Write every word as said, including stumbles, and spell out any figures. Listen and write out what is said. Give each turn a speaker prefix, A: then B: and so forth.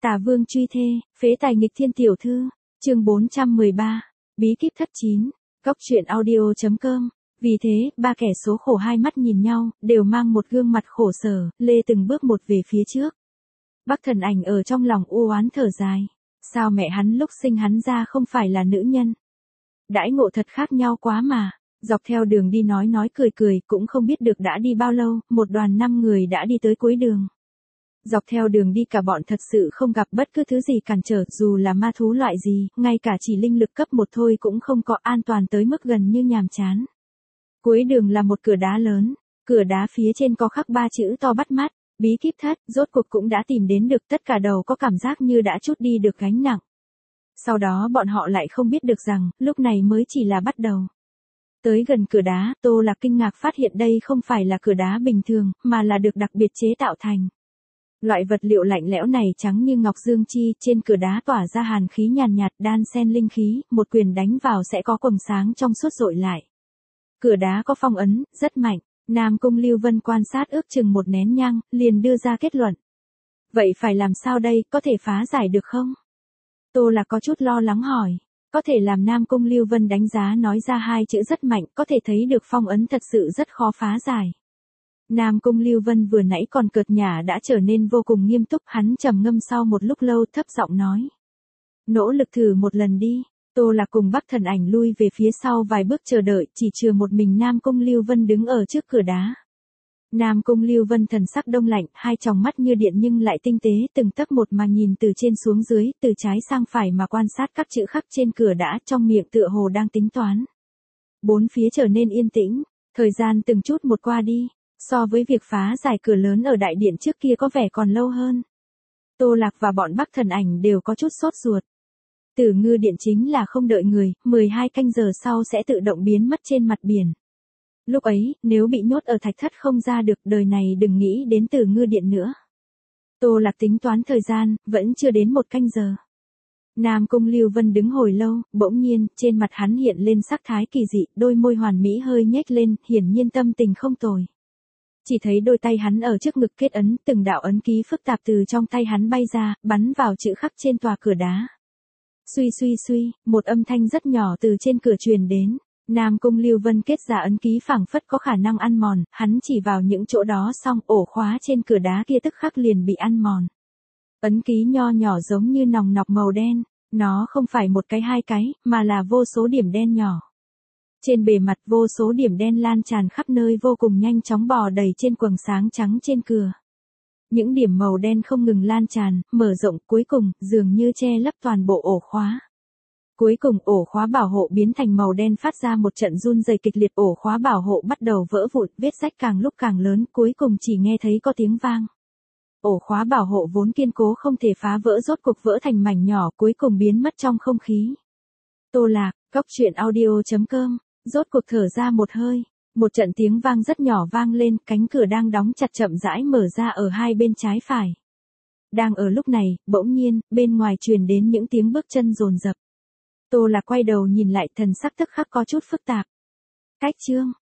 A: Tà vương truy thê, phế tài nghịch thiên tiểu thư, chương bốn trăm mười ba, bí kíp thất chín, góc truyện audio chấm com. Vì thế, ba kẻ số khổ hai mắt nhìn nhau, đều mang một gương mặt khổ sở, lê từng bước một về phía trước. Bắc Thần Ảnh ở trong lòng u oán thở dài. Sao mẹ hắn lúc sinh hắn ra không phải là nữ nhân? Đãi ngộ thật khác nhau quá mà. Dọc theo đường đi nói nói cười cười, cũng không biết được đã đi bao lâu, một đoàn năm người đã đi tới cuối đường. Dọc theo đường đi cả bọn thật sự không gặp bất cứ thứ gì cản trở, dù là ma thú loại gì, ngay cả chỉ linh lực cấp một thôi cũng không có, an toàn tới mức gần như nhàm chán. Cuối đường là một cửa đá lớn, cửa đá phía trên có khắc ba chữ to bắt mắt, bí kíp thất, rốt cuộc cũng đã tìm đến được, tất cả đầu có cảm giác như đã trút đi được gánh nặng. Sau đó bọn họ lại không biết được rằng, lúc này mới chỉ là bắt đầu. Tới gần cửa đá, Tô Lạc kinh ngạc phát hiện đây không phải là cửa đá bình thường, mà là được đặc biệt chế tạo thành. Loại vật liệu lạnh lẽo này trắng như ngọc dương chi, trên cửa đá tỏa ra hàn khí nhàn nhạt, đan xen linh khí, một quyền đánh vào sẽ có quầng sáng trong suốt rọi lại. Cửa đá có phong ấn, rất mạnh. Nam Cung Lưu Vân quan sát ước chừng một nén nhang, liền đưa ra kết luận. Vậy phải làm sao đây, có thể phá giải được không? Tô Lạc có chút lo lắng hỏi. Có thể làm Nam Cung Lưu Vân đánh giá nói ra hai chữ rất mạnh, có thể thấy được phong ấn thật sự rất khó phá giải. Nam Cung Lưu Vân vừa nãy còn cợt nhả đã trở nên vô cùng nghiêm túc, hắn trầm ngâm sau một lúc lâu thấp giọng nói. Nỗ lực thử một lần đi. Tô Lạc cùng Bắc Thần Ảnh lui về phía sau vài bước chờ đợi, chỉ chừa một mình Nam Cung Lưu Vân đứng ở trước cửa đá. Nam Cung Lưu Vân thần sắc đông lạnh, hai tròng mắt như điện nhưng lại tinh tế, từng tấc một mà nhìn từ trên xuống dưới, từ trái sang phải mà quan sát các chữ khắc trên cửa đá, trong miệng tựa hồ đang tính toán. Bốn phía trở nên yên tĩnh, thời gian từng chút một qua đi, so với việc phá giải cửa lớn ở đại điện trước kia có vẻ còn lâu hơn. Tô Lạc và bọn Bắc Thần Ảnh đều có chút sốt ruột. Tử Ngư Điện chính là không đợi người, mười hai canh giờ sau sẽ tự động biến mất trên mặt biển. Lúc ấy, nếu bị nhốt ở thạch thất không ra được, đời này đừng nghĩ đến Tử Ngư Điện nữa. Tô Lạc tính toán thời gian, vẫn chưa đến một canh giờ. Nam Cung Lưu Vân đứng hồi lâu, bỗng nhiên, trên mặt hắn hiện lên sắc thái kỳ dị, đôi môi hoàn mỹ hơi nhếch lên, hiển nhiên tâm tình không tồi. Chỉ thấy đôi tay hắn ở trước ngực kết ấn, từng đạo ấn ký phức tạp từ trong tay hắn bay ra, bắn vào chữ khắc trên tòa cửa đá. Suy suy suy, một âm thanh rất nhỏ từ trên cửa truyền đến. Nam Cung Lưu Vân kết ra ấn ký phảng phất có khả năng ăn mòn, hắn chỉ vào những chỗ đó xong ổ khóa trên cửa đá kia tức khắc liền bị ăn mòn. Ấn ký nho nhỏ giống như nòng nọc màu đen, nó không phải một cái hai cái, mà là vô số điểm đen nhỏ. Trên bề mặt vô số điểm đen lan tràn khắp nơi vô cùng nhanh chóng bò đầy trên quầng sáng trắng trên cửa. Những điểm màu đen không ngừng lan tràn, mở rộng, cuối cùng, dường như che lấp toàn bộ ổ khóa. Cuối cùng ổ khóa bảo hộ biến thành màu đen phát ra một trận run rẩy kịch liệt, ổ khóa bảo hộ bắt đầu vỡ vụn, vết rách càng lúc càng lớn, cuối cùng chỉ nghe thấy có tiếng vang. Ổ khóa bảo hộ vốn kiên cố không thể phá vỡ rốt cuộc vỡ thành mảnh nhỏ, cuối cùng biến mất trong không khí. Tô Lạc, góc truyện audio chấm com, rốt cuộc thở ra một hơi. Một trận tiếng vang rất nhỏ vang lên, cánh cửa đang đóng chặt chậm rãi mở ra ở hai bên trái phải. Đang ở lúc này, bỗng nhiên, bên ngoài truyền đến những tiếng bước chân dồn dập. Tô Lạc quay đầu nhìn lại, thần sắc tức khắc có chút phức tạp. Cách chương,